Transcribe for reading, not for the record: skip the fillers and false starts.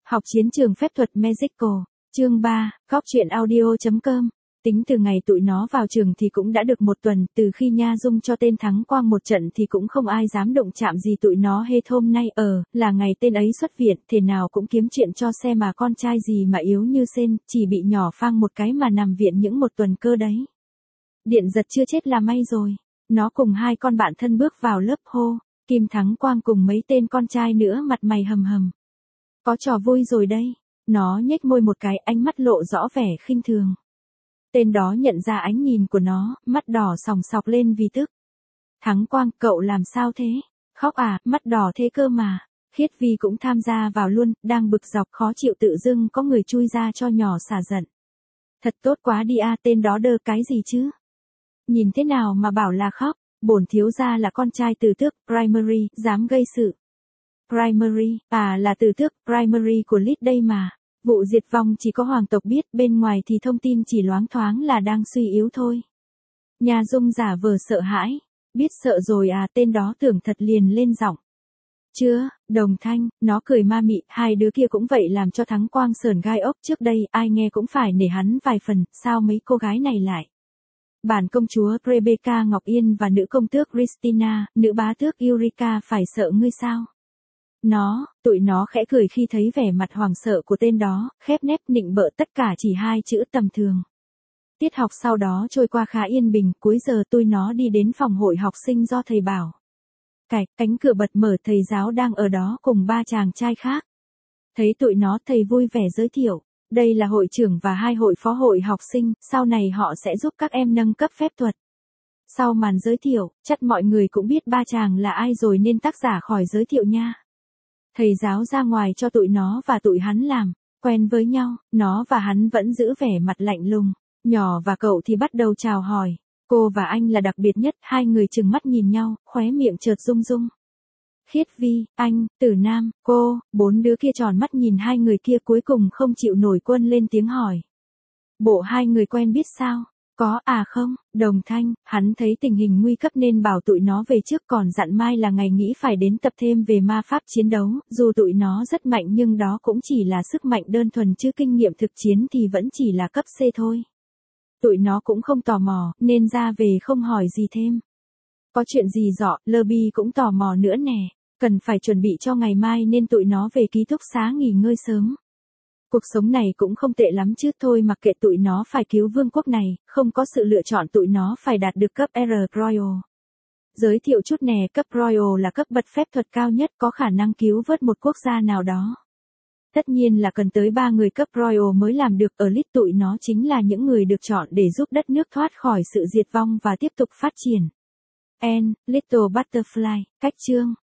Học chiến trường phép thuật Magical, chương 3, góc truyện audio.com. Tính từ ngày tụi nó vào trường thì cũng đã được một tuần, từ khi Nha Dung cho tên thắng quang một trận thì cũng không ai dám động chạm gì tụi nó hết. Hôm nay là ngày tên ấy xuất viện, thế nào cũng kiếm chuyện cho xe mà con trai gì mà yếu như sên, chỉ bị nhỏ phang một cái mà nằm viện những một tuần cơ đấy. Điện giật chưa chết là may rồi. Nó cùng hai con bạn thân bước vào lớp hô, Kim Thắng Quang cùng mấy tên con trai nữa mặt mày hầm hầm. Có trò vui rồi đây. Nó nhếch môi một cái, ánh mắt lộ rõ vẻ khinh thường. Tên đó nhận ra ánh nhìn của nó, mắt đỏ sòng sọc lên vì tức. Thắng Quang, cậu làm sao thế? Khóc à, mắt đỏ thế cơ mà. Khiết Vi cũng tham gia vào luôn, đang bực dọc khó chịu tự dưng có người chui ra cho nhỏ xả giận. Thật tốt quá đi à, tên đó đơ cái gì chứ? Nhìn thế nào mà bảo là khóc, bổn thiếu gia là con trai từ tước, primary, dám gây sự. Primary, là từ tước, primary của Lít đây mà. Vụ diệt vong chỉ có hoàng tộc biết, bên ngoài thì thông tin chỉ loáng thoáng là đang suy yếu thôi. Nha Dung giả vờ sợ hãi. Biết sợ rồi à, tên đó tưởng thật liền lên giọng. Chưa, Đồng Thanh, nó cười ma mị, hai đứa kia cũng vậy làm cho Thắng Quang sởn gai ốc trước đây, ai nghe cũng phải nể hắn vài phần, sao mấy cô gái này lại. Bản công chúa Rebecca Ngọc Yên và nữ công tước Christina, nữ bá tước Eureka phải sợ ngươi sao? Tụi nó khẽ cười khi thấy vẻ mặt hoảng sợ của tên đó, khép nép nịnh bợ tất cả chỉ hai chữ tầm thường. Tiết học sau đó trôi qua khá yên bình, cuối giờ tụi nó đi đến phòng hội học sinh do thầy bảo. Cánh cửa bật mở, thầy giáo đang ở đó cùng ba chàng trai khác. Thấy tụi nó, thầy vui vẻ giới thiệu. Đây là hội trưởng và hai hội phó hội học sinh, sau này họ sẽ giúp các em nâng cấp phép thuật. Sau màn giới thiệu, chắc mọi người cũng biết ba chàng là ai rồi nên tác giả khỏi giới thiệu nha. Thầy giáo ra ngoài cho tụi nó và tụi hắn làm quen với nhau, nó và hắn vẫn giữ vẻ mặt lạnh lùng. Nhỏ và cậu thì bắt đầu chào hỏi. Cô và anh là đặc biệt nhất, hai người trừng mắt nhìn nhau, khóe miệng chợt rung rung. Khiết Vi, anh, Tử Nam, cô, bốn đứa kia tròn mắt nhìn hai người kia cuối cùng không chịu nổi quân lên tiếng hỏi. Bộ hai người quen biết sao? Có à không, Đồng Thanh, hắn thấy tình hình nguy cấp nên bảo tụi nó về trước còn dặn mai là ngày nghĩ phải đến tập thêm về ma pháp chiến đấu, dù tụi nó rất mạnh nhưng đó cũng chỉ là sức mạnh đơn thuần chứ kinh nghiệm thực chiến thì vẫn chỉ là cấp C thôi. Tụi nó cũng không tò mò, nên ra về không hỏi gì thêm. Có chuyện gì dọ, Lobby cũng tò mò nữa nè, cần phải chuẩn bị cho ngày mai nên tụi nó về ký túc xá nghỉ ngơi sớm. Cuộc sống này cũng không tệ lắm chứ, thôi mặc kệ tụi nó phải cứu vương quốc này, không có sự lựa chọn, tụi nó phải đạt được cấp R Royal. Giới thiệu chút nè, cấp Royal là cấp bậc phép thuật cao nhất có khả năng cứu vớt một quốc gia nào đó. Tất nhiên là cần tới 3 người cấp Royal mới làm được, ở Lít tụi nó chính là những người được chọn để giúp đất nước thoát khỏi sự diệt vong và tiếp tục phát triển. Little Butterfly, cách chương.